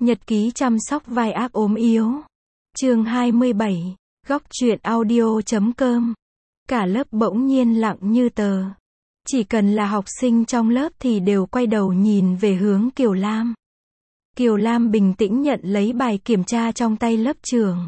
Nhật ký chăm sóc vai ác ốm yếu. Chương 27. Góc truyện audio.com. Cả lớp bỗng nhiên lặng như tờ. Chỉ cần là học sinh trong lớp thì đều quay đầu nhìn về hướng Kiều Lam. Kiều Lam bình tĩnh nhận lấy bài kiểm tra trong tay lớp trưởng.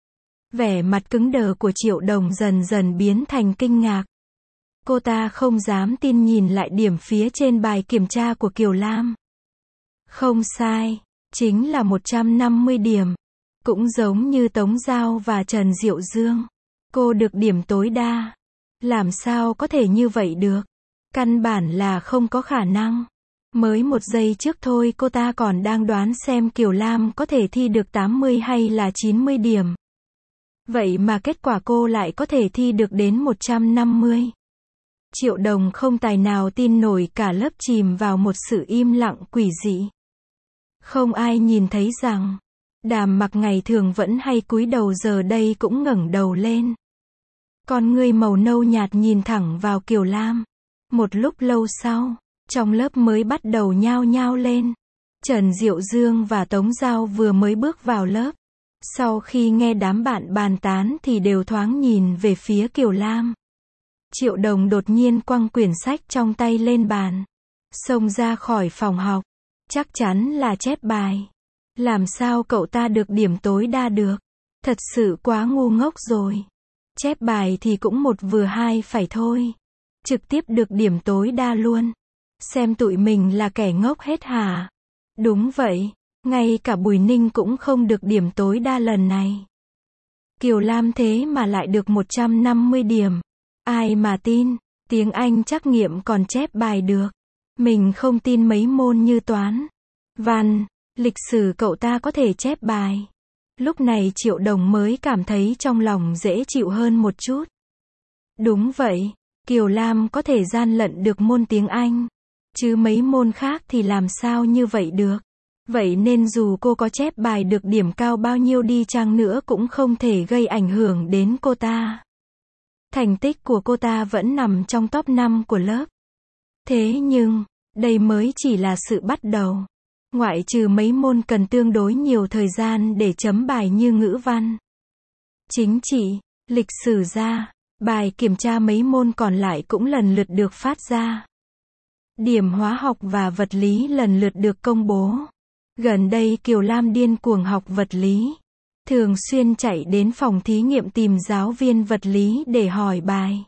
Vẻ mặt cứng đờ của Triệu Đồng dần dần biến thành kinh ngạc. Cô ta không dám tin nhìn lại điểm phía trên bài kiểm tra của Kiều Lam. Không sai, chính là 150 điểm. Cũng giống như Tống Giao và Trần Diệu Dương. Cô được điểm tối đa. Làm sao có thể như vậy được? Căn bản là không có khả năng. Mới một giây trước thôi cô ta còn đang đoán xem Kiều Lam có thể thi được 80 hay là 90 điểm. Vậy mà kết quả cô lại có thể thi được đến 150. Triệu Đồng không tài nào tin nổi, cả lớp chìm vào một sự im lặng quỷ dị. Không ai nhìn thấy rằng Đàm Mặc ngày thường vẫn hay cúi đầu giờ đây cũng ngẩng đầu lên. Con ngươi màu nâu nhạt nhìn thẳng vào Kiều Lam. Một lúc lâu sau, trong lớp mới bắt đầu nhao nhao lên. Trần Diệu Dương và Tống Giao vừa mới bước vào lớp. Sau khi nghe đám bạn bàn tán thì đều thoáng nhìn về phía Kiều Lam. Triệu Đồng đột nhiên quăng quyển sách trong tay lên bàn. Xông ra khỏi phòng học. Chắc chắn là chép bài. Làm sao cậu ta được điểm tối đa được? Thật sự quá ngu ngốc rồi. Chép bài thì cũng một vừa hai phải thôi. Trực tiếp được điểm tối đa luôn. Xem tụi mình là kẻ ngốc hết hả? Đúng vậy, ngay cả Bùi Ninh cũng không được điểm tối đa lần này. Kiều Lam thế mà lại được 150 điểm. Ai mà tin, tiếng Anh trắc nghiệm còn chép bài được. Mình không tin mấy môn như toán, văn, lịch sử cậu ta có thể chép bài. Lúc này Triệu Đồng mới cảm thấy trong lòng dễ chịu hơn một chút. Đúng vậy, Kiều Lam có thể gian lận được môn tiếng Anh. Chứ mấy môn khác thì làm sao như vậy được. Vậy nên dù cô có chép bài được điểm cao bao nhiêu đi chăng nữa cũng không thể gây ảnh hưởng đến cô ta. Thành tích của cô ta vẫn nằm trong top 5 của lớp. Thế nhưng, đây mới chỉ là sự bắt đầu. Ngoại trừ mấy môn cần tương đối nhiều thời gian để chấm bài như ngữ văn, chính trị, lịch sử ra, bài kiểm tra mấy môn còn lại cũng lần lượt được phát ra. Điểm hóa học và vật lý lần lượt được công bố. Gần đây Kiều Lam điên cuồng học vật lý. Thường xuyên chạy đến phòng thí nghiệm tìm giáo viên vật lý để hỏi bài.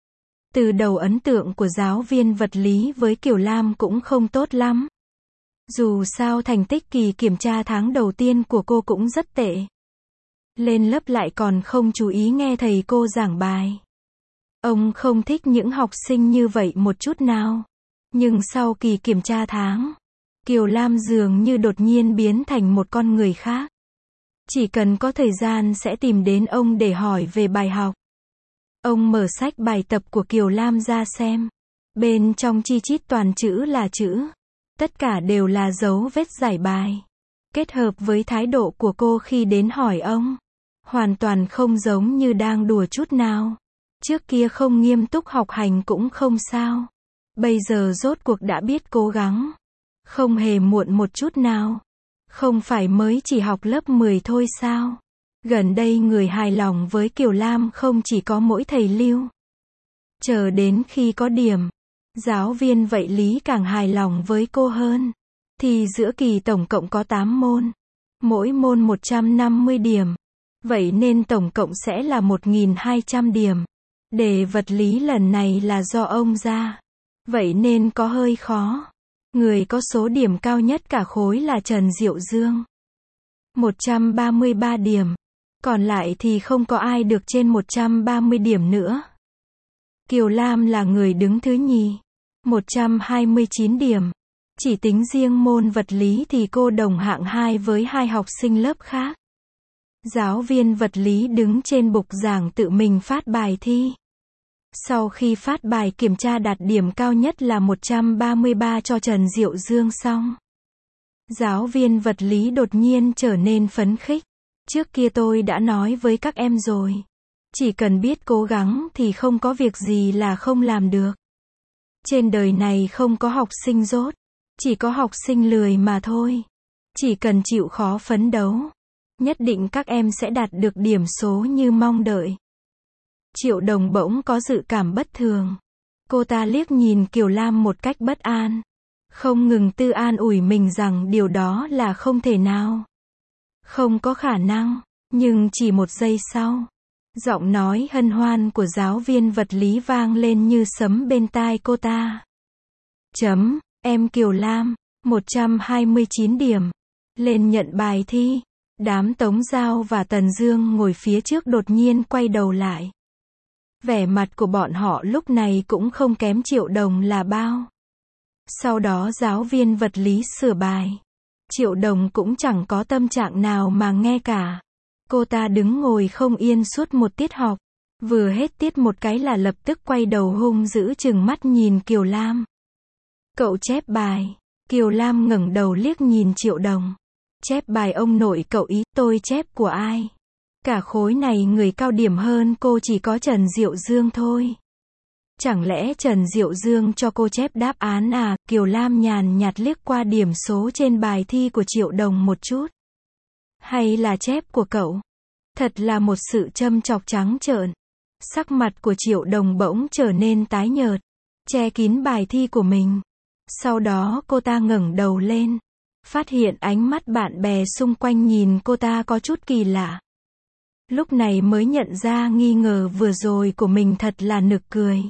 Từ đầu ấn tượng của giáo viên vật lý với Kiều Lam cũng không tốt lắm. Dù sao thành tích kỳ kiểm tra tháng đầu tiên của cô cũng rất tệ. Lên lớp lại còn không chú ý nghe thầy cô giảng bài. Ông không thích những học sinh như vậy một chút nào. Nhưng sau kỳ kiểm tra tháng, Kiều Lam dường như đột nhiên biến thành một con người khác. Chỉ cần có thời gian sẽ tìm đến ông để hỏi về bài học. Ông mở sách bài tập của Kiều Lam ra xem. Bên trong chi chít toàn chữ là chữ. Tất cả đều là dấu vết giải bài. Kết hợp với thái độ của cô khi đến hỏi ông, hoàn toàn không giống như đang đùa chút nào. Trước kia không nghiêm túc học hành cũng không sao. Bây giờ rốt cuộc đã biết cố gắng. Không hề muộn một chút nào. Không phải mới chỉ học lớp 10 thôi sao? Gần đây người hài lòng với Kiều Lam không chỉ có mỗi thầy Lưu. Chờ đến khi có điểm, giáo viên vậy lý càng hài lòng với cô hơn. Thì giữa kỳ tổng cộng có 8 môn. Mỗi môn 150 điểm. Vậy nên tổng cộng sẽ là 1.200 điểm. Đề vật lý lần này là do ông ra. Vậy nên có hơi khó. Người có số điểm cao nhất cả khối là Trần Diệu Dương. 133 điểm. Còn lại thì không có ai được trên 130 điểm nữa. Kiều Lam là người đứng thứ nhì. 129 điểm. Chỉ tính riêng môn vật lý thì cô đồng hạng 2 với hai học sinh lớp khác. Giáo viên vật lý đứng trên bục giảng tự mình phát bài thi. Sau khi phát bài kiểm tra đạt điểm cao nhất là 133 cho Trần Diệu Dương xong, giáo viên vật lý đột nhiên trở nên phấn khích. Trước kia tôi đã nói với các em rồi. Chỉ cần biết cố gắng thì không có việc gì là không làm được. Trên đời này không có học sinh dốt. Chỉ có học sinh lười mà thôi. Chỉ cần chịu khó phấn đấu, nhất định các em sẽ đạt được điểm số như mong đợi. Triệu Đồng bỗng có dự cảm bất thường. Cô ta liếc nhìn Kiều Lam một cách bất an. Không ngừng tự an ủi mình rằng điều đó là không thể nào. Không có khả năng. Nhưng chỉ một giây sau, giọng nói hân hoan của giáo viên vật lý vang lên như sấm bên tai cô ta. Em Kiều Lam, 129 điểm. Lên nhận bài thi. Đám Tống Giao và Tần Dương ngồi phía trước đột nhiên quay đầu lại. Vẻ mặt của bọn họ lúc này cũng không kém Triệu Đồng là bao. Sau đó giáo viên vật lý sửa bài. Triệu Đồng cũng chẳng có tâm trạng nào mà nghe cả. Cô ta đứng ngồi không yên suốt một tiết học. Vừa hết tiết một cái là lập tức quay đầu hung dữ trừng mắt nhìn Kiều Lam. Cậu chép bài. Kiều Lam ngẩng đầu liếc nhìn Triệu Đồng. Chép bài ông nội cậu ý, tôi chép của ai? Cả khối này người cao điểm hơn cô chỉ có Trần Diệu Dương thôi. Chẳng lẽ Trần Diệu Dương cho cô chép đáp án à? Kiều Lam nhàn nhạt liếc qua điểm số trên bài thi của Triệu Đồng một chút. Hay là chép của cậu? Thật là một sự châm chọc trắng trợn. Sắc mặt của Triệu Đồng bỗng trở nên tái nhợt, che kín bài thi của mình. Sau đó cô ta ngẩng đầu lên, phát hiện ánh mắt bạn bè xung quanh nhìn cô ta có chút kỳ lạ. Lúc này mới nhận ra nghi ngờ vừa rồi của mình thật là nực cười.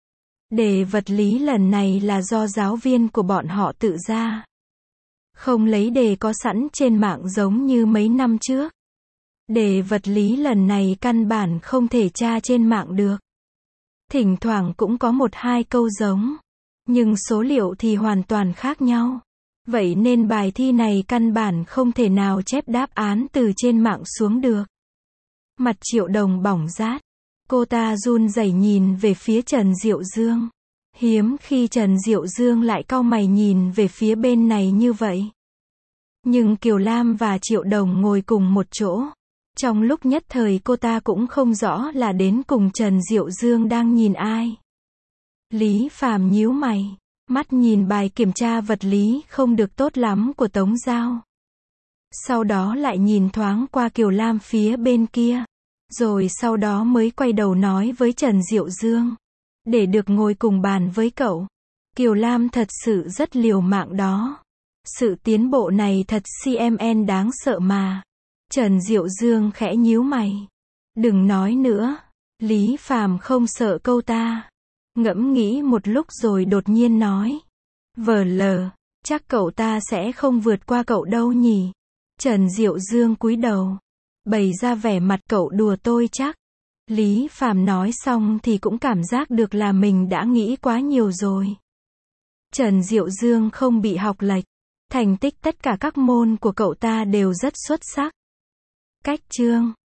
Đề vật lý lần này là do giáo viên của bọn họ tự ra. Không lấy đề có sẵn trên mạng giống như mấy năm trước. Đề vật lý lần này căn bản không thể tra trên mạng được. Thỉnh thoảng cũng có một hai câu giống, nhưng số liệu thì hoàn toàn khác nhau. Vậy nên bài thi này căn bản không thể nào chép đáp án từ trên mạng xuống được. Mặt Triệu Đồng bỏng rát. Cô ta run rẩy nhìn về phía Trần Diệu Dương. Hiếm khi Trần Diệu Dương lại cau mày nhìn về phía bên này như vậy. Nhưng Kiều Lam và Triệu Đồng ngồi cùng một chỗ. Trong lúc nhất thời cô ta cũng không rõ là đến cùng Trần Diệu Dương đang nhìn ai. Lý Phàm nhíu mày, mắt nhìn bài kiểm tra vật lý không được tốt lắm của Tống Giao. Sau đó lại nhìn thoáng qua Kiều Lam phía bên kia. Rồi sau đó mới quay đầu nói với Trần Diệu Dương. Để được ngồi cùng bàn với cậu, Kiều Lam thật sự rất liều mạng đó. Sự tiến bộ này thật CMN đáng sợ mà. Trần Diệu Dương khẽ nhíu mày. Đừng nói nữa. Lý Phàm không sợ câu ta. Ngẫm nghĩ một lúc rồi đột nhiên nói. VL, chắc cậu ta sẽ không vượt qua cậu đâu nhỉ. Trần Diệu Dương cúi đầu, bày ra vẻ mặt cậu đùa tôi chắc. Lý Phàm nói xong thì cũng cảm giác được là mình đã nghĩ quá nhiều rồi. Trần Diệu Dương không bị học lệch. Thành tích tất cả các môn của cậu ta đều rất xuất sắc. Cách chương